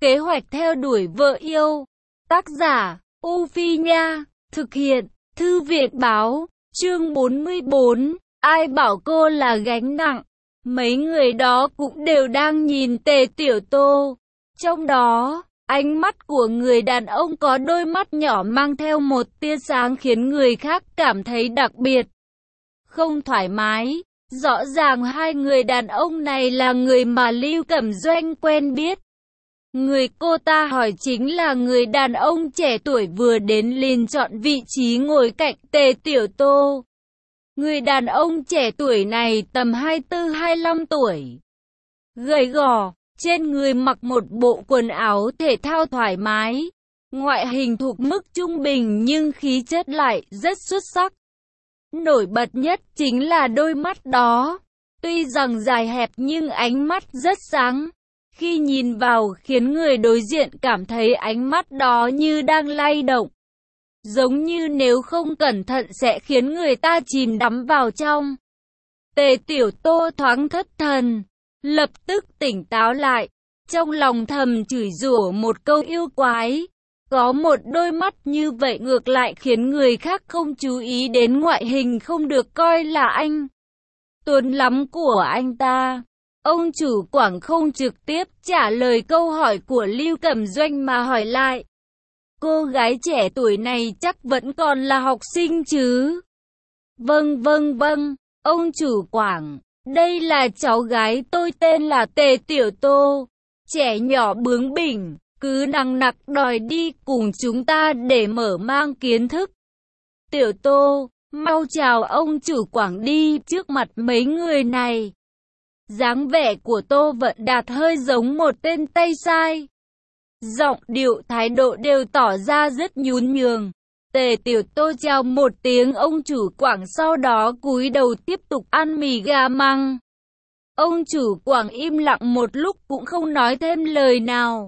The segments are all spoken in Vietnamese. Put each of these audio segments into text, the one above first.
Kế hoạch theo đuổi vợ yêu. Tác giả, U Phi Nha. Thực hiện, Thư viện Báo. Chương 44. Ai bảo cô là gánh nặng? Mấy người đó cũng đều đang nhìn Tề Tiểu Tô. Trong đó, ánh mắt của người đàn ông có đôi mắt nhỏ mang theo một tia sáng khiến người khác cảm thấy đặc biệt, không thoải mái. Rõ ràng hai người đàn ông này là người mà Lưu Cẩm Doanh quen biết. Người cô ta hỏi chính là người đàn ông trẻ tuổi vừa đến liền chọn vị trí ngồi cạnh Tề Tiểu Tô. Người đàn ông trẻ tuổi này tầm 24-25 tuổi. Gầy gò, trên người mặc một bộ quần áo thể thao thoải mái. Ngoại hình thuộc mức trung bình nhưng khí chất lại rất xuất sắc. Nổi bật nhất chính là đôi mắt đó. Tuy rằng dài hẹp nhưng ánh mắt rất sáng. Khi nhìn vào khiến người đối diện cảm thấy ánh mắt đó như đang lay động. Giống như nếu không cẩn thận sẽ khiến người ta chìm đắm vào trong. Tề Tiểu Tô thoáng thất thần, lập tức tỉnh táo lại. Trong lòng thầm chửi rủa một câu yêu quái. Có một đôi mắt như vậy ngược lại khiến người khác không chú ý đến ngoại hình không được coi là anh tuấn lắm của anh ta. Ông chủ Quảng không trực tiếp trả lời câu hỏi của Lưu Cẩm Doanh mà hỏi lại. Cô gái trẻ tuổi này chắc vẫn còn là học sinh chứ? Vâng, ông chủ Quảng. Đây là cháu gái tôi tên là Tề Tiểu Tô. Trẻ nhỏ bướng bỉnh, cứ nằng nặc đòi đi cùng chúng ta để mở mang kiến thức. Tiểu Tô, mau chào ông chủ Quảng đi trước mặt mấy người này. Dáng vẻ của Tô Vận Đạt hơi giống một tên Tây Sai. Giọng điệu thái độ đều tỏ ra rất nhún nhường. Tề Tiểu Tô chào một tiếng ông chủ Quảng sau đó cúi đầu tiếp tục ăn mì gà măng. Ông chủ Quảng im lặng một lúc cũng không nói thêm lời nào.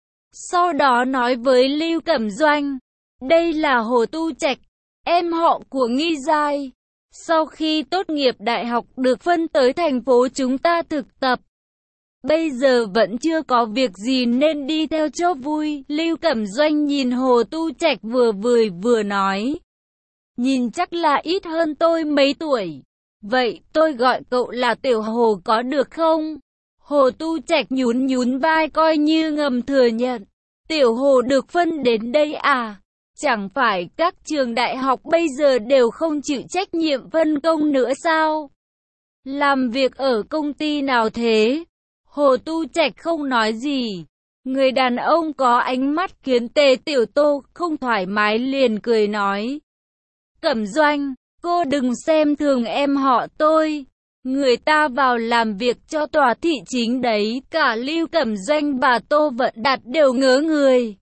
Sau đó nói với Lưu Cẩm Doanh. Đây là Hồ Tu Trạch, em họ của Nghi Giai. Sau khi tốt nghiệp đại học được phân tới thành phố chúng ta thực tập. Bây giờ vẫn chưa có việc gì nên đi theo cho vui. Lưu Cẩm Doanh nhìn Hồ Tu Trạch vừa cười vừa nói. Nhìn chắc là ít hơn tôi mấy tuổi. Vậy tôi gọi cậu là Tiểu Hồ có được không? Hồ Tu Trạch nhún vai coi như ngầm thừa nhận. Tiểu Hồ được phân đến đây à? Chẳng phải các trường đại học bây giờ đều không chịu trách nhiệm phân công nữa sao? Làm việc ở công ty nào thế? Hồ Tu Trạch không nói gì. Người đàn ông có ánh mắt khiến Tề Tiểu Tô không thoải mái liền cười nói. Cẩm Doanh, cô đừng xem thường em họ tôi. Người ta vào làm việc cho tòa thị chính đấy. Cả Lưu Cẩm Doanh và Tô Vận Đạt đều ngớ người.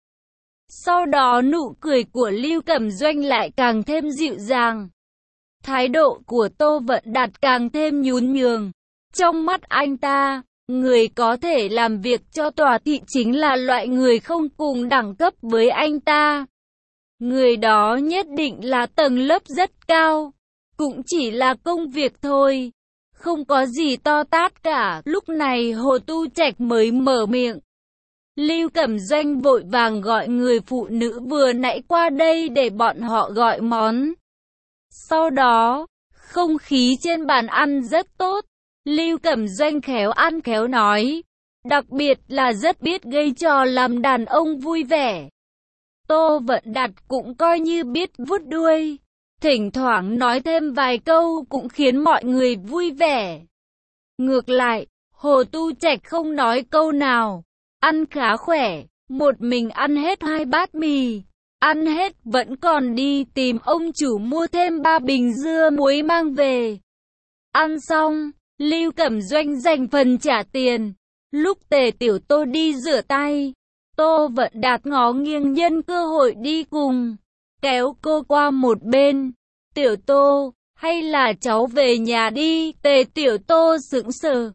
Sau đó nụ cười của Lưu Cẩm Doanh lại càng thêm dịu dàng. Thái độ của Tô Vận Đạt càng thêm nhún nhường. Trong mắt anh ta, người có thể làm việc cho tòa thị chính là loại người không cùng đẳng cấp với anh ta. Người đó nhất định là tầng lớp rất cao. Cũng chỉ là công việc thôi. Không có gì to tát cả. Lúc này Hồ Tu Trạch mới mở miệng. Lưu Cẩm Doanh vội vàng gọi người phụ nữ vừa nãy qua đây để bọn họ gọi món. Sau đó, không khí trên bàn ăn rất tốt. Lưu Cẩm Doanh khéo ăn khéo nói. Đặc biệt là rất biết gây trò làm đàn ông vui vẻ. Tô Vận Đạt cũng coi như biết vuốt đuôi. Thỉnh thoảng nói thêm vài câu cũng khiến mọi người vui vẻ. Ngược lại, Hồ Tu Trạch không nói câu nào. Ăn khá khỏe, một mình ăn hết 2 bát mì. Ăn hết vẫn còn đi tìm ông chủ mua thêm 3 bình dưa muối mang về. Ăn xong, Lưu Cẩm Doanh dành phần trả tiền. Lúc Tề Tiểu Tô đi rửa tay, Tô Vận Đạt ngó nghiêng nhân cơ hội đi cùng. Kéo cô qua một bên. Tiểu Tô, hay là cháu về nhà đi. Tề Tiểu Tô sững sờ.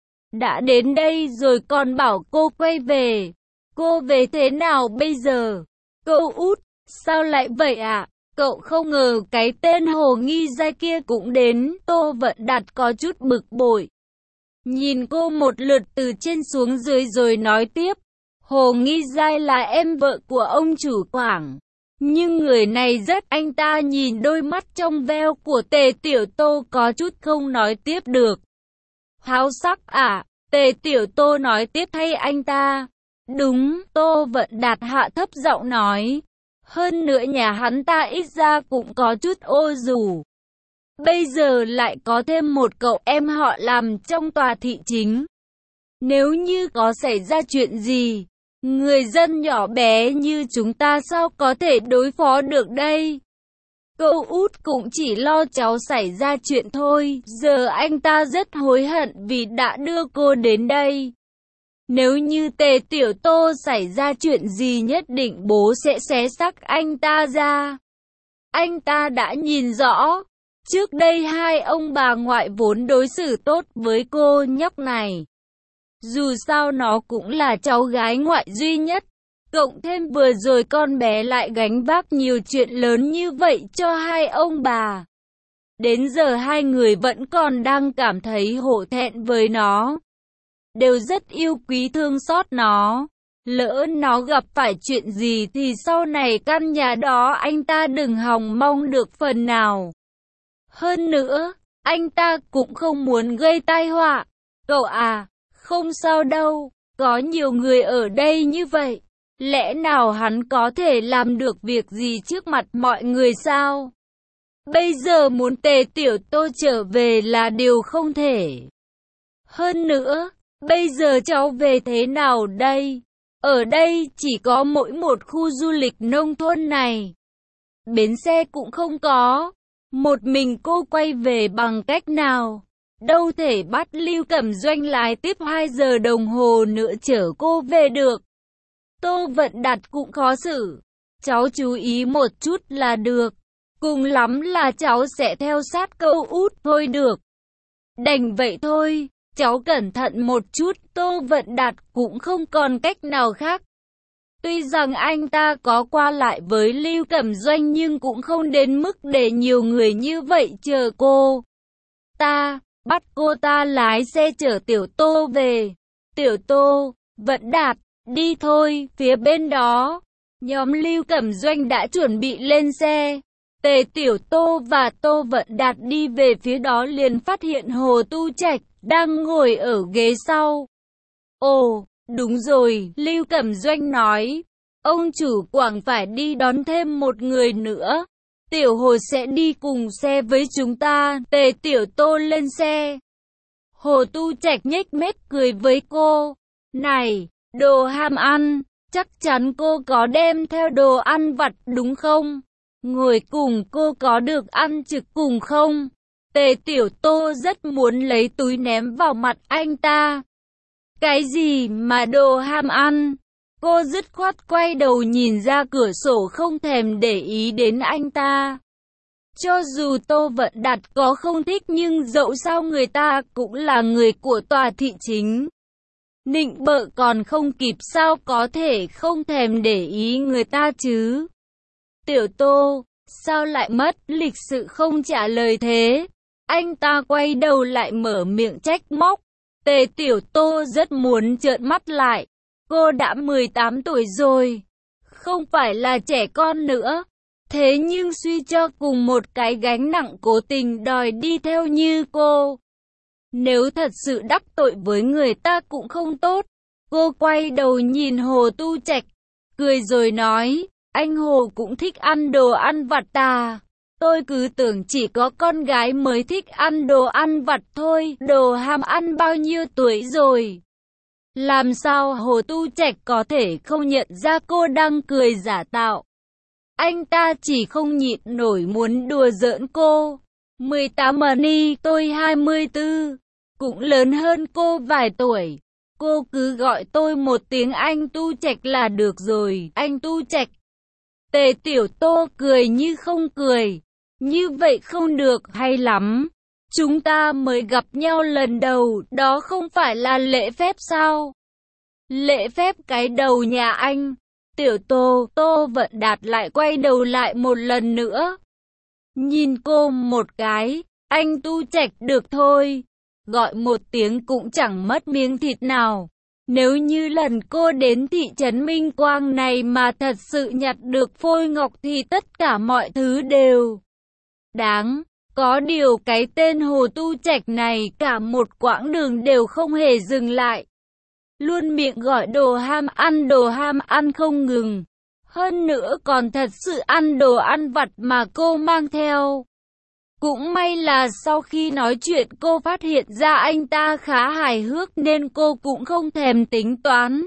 Đã đến đây rồi còn bảo cô quay về. Cô về thế nào bây giờ? Cậu út, sao lại vậy ạ? Cậu không ngờ cái tên Hồ Nghi Giai kia cũng đến. Tô Vận Đạt có chút bực bội. Nhìn cô một lượt từ trên xuống dưới rồi nói tiếp. Hồ Nghi Giai là em vợ của ông chủ Quảng. Nhưng người này rất, anh ta nhìn đôi mắt trong veo của Tề Tiểu Tô có chút không nói tiếp được. Háo sắc à? Tề Tiểu Tô nói tiếp thay anh ta. Đúng, Tô Vận Đạt hạ thấp giọng nói. Hơn nữa nhà hắn ta ít ra cũng có chút ô dù. Bây giờ lại có thêm một cậu em họ làm trong tòa thị chính. Nếu như có xảy ra chuyện gì, người dân nhỏ bé như chúng ta sao có thể đối phó được đây? Cậu út cũng chỉ lo cháu xảy ra chuyện thôi, giờ anh ta rất hối hận vì đã đưa cô đến đây. Nếu như Tề Tiểu Tô xảy ra chuyện gì nhất định bố sẽ xé xác anh ta ra. Anh ta đã nhìn rõ, trước đây hai ông bà ngoại vốn đối xử tốt với cô nhóc này. Dù sao nó cũng là cháu gái ngoại duy nhất. Cộng thêm vừa rồi con bé lại gánh vác nhiều chuyện lớn như vậy cho hai ông bà. Đến giờ hai người vẫn còn đang cảm thấy hổ thẹn với nó. Đều rất yêu quý thương xót nó. Lỡ nó gặp phải chuyện gì thì sau này căn nhà đó anh ta đừng hòng mong được phần nào. Hơn nữa, anh ta cũng không muốn gây tai họa. Cậu à, không sao đâu, có nhiều người ở đây như vậy. Lẽ nào hắn có thể làm được việc gì trước mặt mọi người sao? Bây giờ muốn Tề Tiểu Tô trở về là điều không thể. Hơn nữa, bây giờ cháu về thế nào đây? Ở đây chỉ có mỗi một khu du lịch nông thôn này. Bến xe cũng không có. Một mình cô quay về bằng cách nào? Đâu thể bắt Lưu Cẩm Doanh lái tiếp 2 giờ đồng hồ nữa chở cô về được. Tô Vận Đạt cũng khó xử. Cháu chú ý một chút là được. Cùng lắm là cháu sẽ theo sát cậu út thôi được. Đành vậy thôi, cháu cẩn thận một chút. Tô Vận Đạt cũng không còn cách nào khác. Tuy rằng anh ta có qua lại với Lưu Cẩm Doanh nhưng cũng không đến mức để nhiều người như vậy chờ cô. Ta bắt cô ta lái xe chở Tiểu Tô về. Tiểu Tô, Vận Đạt, đi thôi, phía bên đó. Nhóm Lưu Cẩm Doanh đã chuẩn bị lên xe. Tề Tiểu Tô và Tô Vận Đạt đi về phía đó liền phát hiện Hồ Tu Trạch đang ngồi ở ghế sau. Ồ, đúng rồi, Lưu Cẩm Doanh nói. Ông chủ Quảng phải đi đón thêm một người nữa. Tiểu Hồ sẽ đi cùng xe với chúng ta. Tề Tiểu Tô lên xe. Hồ Tu Trạch nhếch mép cười với cô. Này, đồ ham ăn, chắc chắn cô có đem theo đồ ăn vặt đúng không? Ngồi cùng cô có được ăn trực cùng không? Tề Tiểu Tô rất muốn lấy túi ném vào mặt anh ta. Cái gì mà đồ ham ăn? Cô dứt khoát quay đầu nhìn ra cửa sổ không thèm để ý đến anh ta. Cho dù Tô Vận Đạt có không thích nhưng dẫu sao người ta cũng là người của tòa thị chính. Nịnh bợ còn không kịp sao có thể không thèm để ý người ta chứ. Tiểu Tô, sao lại mất lịch sự không trả lời thế? Anh ta quay đầu lại mở miệng trách móc. Tề Tiểu Tô rất muốn trợn mắt lại. Cô đã 18 tuổi rồi, không phải là trẻ con nữa. Thế nhưng suy cho cùng một cái gánh nặng cố tình đòi đi theo như cô. Nếu thật sự đắc tội với người ta cũng không tốt. Cô quay đầu nhìn Hồ Tu Trạch, cười rồi nói, anh Hồ cũng thích ăn đồ ăn vặt à? Tôi cứ tưởng chỉ có con gái mới thích ăn đồ ăn vặt thôi, đồ ham ăn bao nhiêu tuổi rồi? Làm sao Hồ Tu Trạch có thể không nhận ra cô đang cười giả tạo? Anh ta chỉ không nhịn nổi muốn đùa giỡn cô. 18 mà ni, tôi 24, cũng lớn hơn cô vài tuổi. Cô cứ gọi tôi một tiếng anh Tu Trạch là được rồi, anh Tu Trạch. Tề Tiểu Tô cười như không cười. Như vậy không được hay lắm. Chúng ta mới gặp nhau lần đầu, đó không phải là lễ phép sao? Lễ phép cái đầu nhà anh. Tiểu Tô, Tô Vận Đạt lại quay đầu lại một lần nữa. Nhìn cô một cái, anh Tu Trạch được thôi. Gọi một tiếng cũng chẳng mất miếng thịt nào. Nếu như lần cô đến thị trấn Minh Quang này mà thật sự nhặt được phôi ngọc thì tất cả mọi thứ đều đáng. Có điều cái tên Hồ Tu Trạch này cả một quãng đường đều không hề dừng lại. Luôn miệng gọi đồ ham ăn không ngừng. Hơn nữa còn thật sự ăn đồ ăn vặt mà cô mang theo. Cũng may là sau khi nói chuyện cô phát hiện ra anh ta khá hài hước nên cô cũng không thèm tính toán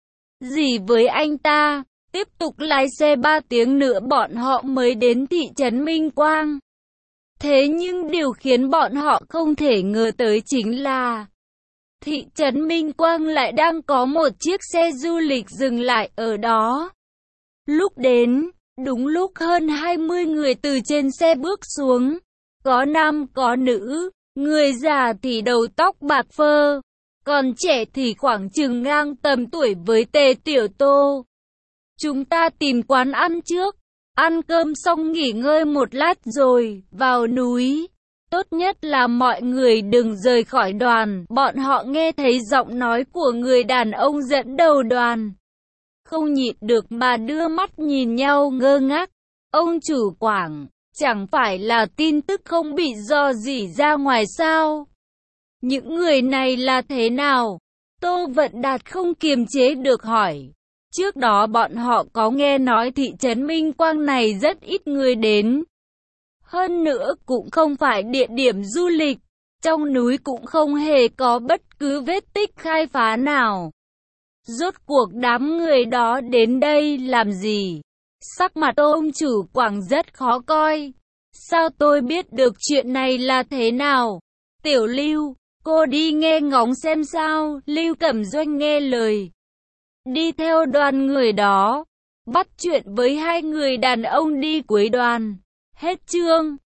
gì với anh ta. Tiếp tục lái xe 3 tiếng nữa bọn họ mới đến thị trấn Minh Quang. Thế nhưng điều khiến bọn họ không thể ngờ tới chính là thị trấn Minh Quang lại đang có một chiếc xe du lịch dừng lại ở đó. Lúc đến, đúng lúc hơn 20 người từ trên xe bước xuống. Có nam có nữ, người già thì đầu tóc bạc phơ, còn trẻ thì khoảng chừng ngang tầm tuổi với Tề Tiểu Tô. Chúng ta tìm quán ăn trước, ăn cơm xong nghỉ ngơi một lát rồi vào núi. Tốt nhất là mọi người đừng rời khỏi đoàn. Bọn họ nghe thấy giọng nói của người đàn ông dẫn đầu đoàn, không nhịn được mà đưa mắt nhìn nhau ngơ ngác. Ông chủ Quảng, chẳng phải là tin tức không bị rò rỉ ra ngoài sao? Những người này là thế nào? Tô Vận Đạt không kiềm chế được hỏi. Trước đó bọn họ có nghe nói thị trấn Minh Quang này rất ít người đến. Hơn nữa cũng không phải địa điểm du lịch. Trong núi cũng không hề có bất cứ vết tích khai phá nào. Rốt cuộc đám người đó đến đây làm gì? Sắc mặt ông chủ Quảng rất khó coi. Sao tôi biết được chuyện này là thế nào? Tiểu Lưu, cô đi nghe ngóng xem sao. Lưu Cẩm Doanh nghe lời, đi theo đoàn người đó, bắt chuyện với hai người đàn ông đi cuối đoàn. Hết chương.